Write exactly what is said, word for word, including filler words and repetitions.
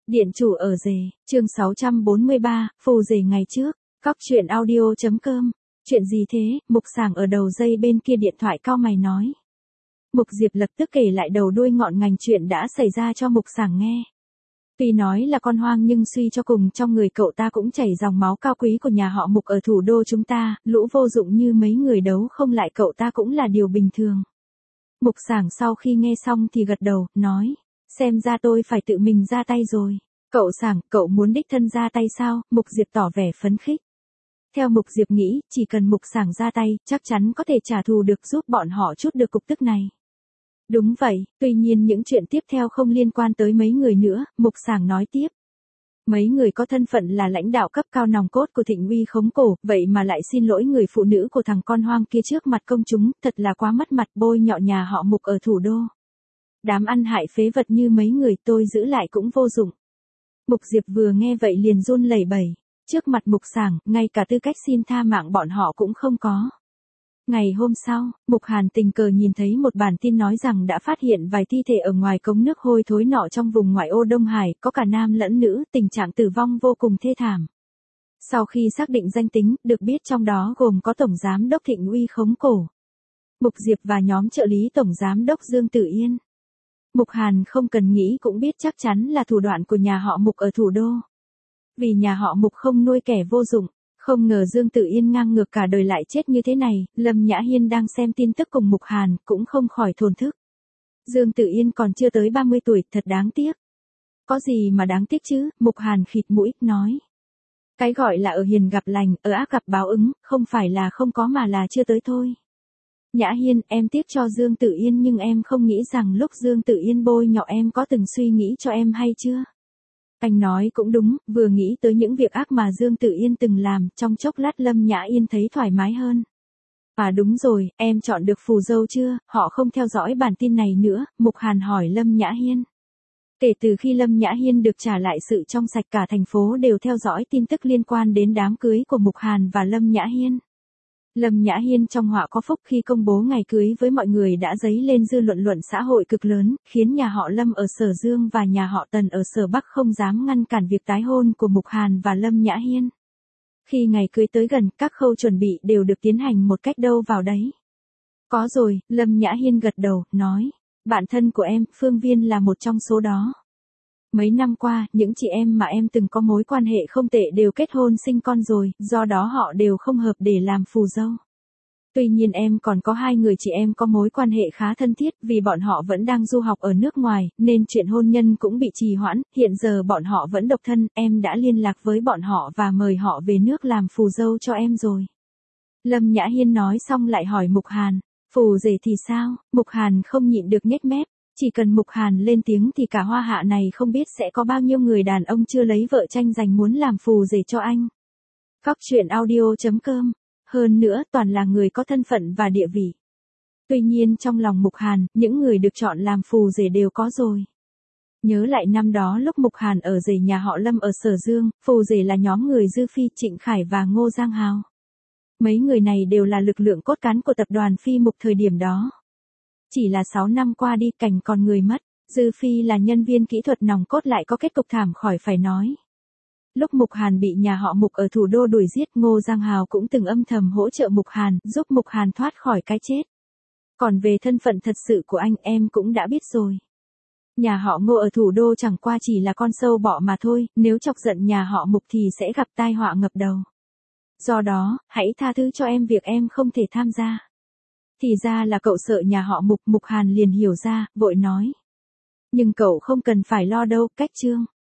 Điện chủ ở rể, chương sáu trăm bốn mươi ba, phù rể ngày trước, Cóc truyện audio.com. Chuyện gì thế? Mục Sảng ở đầu dây bên kia điện thoại cau mày nói. Mục Diệp lập tức kể lại đầu đuôi ngọn ngành chuyện đã xảy ra cho Mục Sảng nghe. Tuy nói là con hoang nhưng suy cho cùng trong người cậu ta cũng chảy dòng máu cao quý của nhà họ Mục ở thủ đô chúng ta, lũ vô dụng như mấy người đấu không lại cậu ta cũng là điều bình thường. Mục Sảng sau khi nghe xong thì gật đầu, nói, xem ra tôi phải tự mình ra tay rồi. Cậu Sảng, cậu muốn đích thân ra tay sao? Mục Diệp tỏ vẻ phấn khích. Theo Mục Diệp nghĩ, chỉ cần Mục Sảng ra tay, chắc chắn có thể trả thù được giúp bọn họ chút được cục tức này. Đúng vậy, tuy nhiên những chuyện tiếp theo không liên quan tới mấy người nữa, Mục Sảng nói tiếp. Mấy người có thân phận là lãnh đạo cấp cao nòng cốt của Thịnh Uy khống cổ, vậy mà lại xin lỗi người phụ nữ của thằng con hoang kia trước mặt công chúng, thật là quá mất mặt, bôi nhọ nhà họ Mục ở thủ đô. Đám ăn hại phế vật như mấy người tôi giữ lại cũng vô dụng. Mục Diệp vừa nghe vậy liền run lẩy bẩy. Trước mặt Mục Sảng, ngay cả tư cách xin tha mạng bọn họ cũng không có. Ngày hôm sau, Mục Hàn tình cờ nhìn thấy một bản tin nói rằng đã phát hiện vài thi thể ở ngoài cống nước hôi thối nọ trong vùng ngoại ô Đông Hải, có cả nam lẫn nữ, tình trạng tử vong vô cùng thê thảm. Sau khi xác định danh tính, được biết trong đó gồm có Tổng Giám đốc Thịnh Uy khống cổ, Mục Diệp và nhóm trợ lý Tổng Giám đốc Dương Tử Yên. Mục Hàn không cần nghĩ cũng biết chắc chắn là thủ đoạn của nhà họ Mục ở thủ đô. Vì nhà họ Mục không nuôi kẻ vô dụng, không ngờ Dương Tử Yên ngang ngược cả đời lại chết như thế này, Lâm Nhã Hiên đang xem tin tức cùng Mục Hàn, cũng không khỏi thổn thức. Dương Tử Yên còn chưa tới ba mươi tuổi, thật đáng tiếc. Có gì mà đáng tiếc chứ, Mục Hàn khịt mũi, nói. Cái gọi là ở hiền gặp lành, ở ác gặp báo ứng, không phải là không có mà là chưa tới thôi. Nhã Hiên, em tiếc cho Dương Tử Yên nhưng em không nghĩ rằng lúc Dương Tử Yên bôi nhọ em có từng suy nghĩ cho em hay chưa? Anh nói cũng đúng, vừa nghĩ tới những việc ác mà Dương Tử Yên từng làm, trong chốc lát Lâm Nhã Yên thấy thoải mái hơn. À đúng rồi, em chọn được phù dâu chưa? Họ không theo dõi bản tin này nữa, Mục Hàn hỏi Lâm Nhã Hiên. Kể từ khi Lâm Nhã Hiên được trả lại sự trong sạch, cả thành phố đều theo dõi tin tức liên quan đến đám cưới của Mục Hàn và Lâm Nhã Hiên. Lâm Nhã Hiên trong họa có phúc khi công bố ngày cưới với mọi người đã dấy lên dư luận luận xã hội cực lớn, khiến nhà họ Lâm ở Sở Dương và nhà họ Tần ở Sở Bắc không dám ngăn cản việc tái hôn của Mục Hàn và Lâm Nhã Hiên. Khi ngày cưới tới gần, các khâu chuẩn bị đều được tiến hành một cách đâu vào đấy. Có rồi, Lâm Nhã Hiên gật đầu, nói, bạn thân của em, Phương Viên là một trong số đó. Mấy năm qua, những chị em mà em từng có mối quan hệ không tệ đều kết hôn sinh con rồi, do đó họ đều không hợp để làm phù dâu. Tuy nhiên em còn có hai người chị em có mối quan hệ khá thân thiết, vì bọn họ vẫn đang du học ở nước ngoài, nên chuyện hôn nhân cũng bị trì hoãn, hiện giờ bọn họ vẫn độc thân, em đã liên lạc với bọn họ và mời họ về nước làm phù dâu cho em rồi. Lâm Nhã Hiên nói xong lại hỏi Mục Hàn, phù rể thì sao? Mục Hàn không nhịn được nhếch mép. Chỉ cần Mục Hàn lên tiếng thì cả hoa hạ này không biết sẽ có bao nhiêu người đàn ông chưa lấy vợ tranh giành muốn làm phù rể cho anh. Cóc truyện audio.com. Hơn nữa toàn là người có thân phận và địa vị. Tuy nhiên trong lòng Mục Hàn, những người được chọn làm phù rể đều có rồi. Nhớ lại năm đó lúc Mục Hàn ở rể nhà họ Lâm ở Sở Dương, phù rể là nhóm người Dư Phi, Trịnh Khải và Ngô Giang Hào. Mấy người này đều là lực lượng cốt cán của tập đoàn Phi Mục thời điểm đó. Chỉ là sáu năm qua đi, cảnh còn người mất, Dư Phi là nhân viên kỹ thuật nòng cốt lại có kết cục thảm khỏi phải nói. Lúc Mục Hàn bị nhà họ Mục ở thủ đô đuổi giết, Ngô Giang Hào cũng từng âm thầm hỗ trợ Mục Hàn, giúp Mục Hàn thoát khỏi cái chết. Còn về thân phận thật sự của anh em cũng đã biết rồi. Nhà họ Ngô ở thủ đô chẳng qua chỉ là con sâu bọ mà thôi, nếu chọc giận nhà họ Mục thì sẽ gặp tai họa ngập đầu. Do đó, hãy tha thứ cho em việc em không thể tham gia. Thì ra là cậu sợ nhà họ Mục. Mục Hàn liền hiểu ra, vội nói. Nhưng cậu không cần phải lo đâu, cách chương.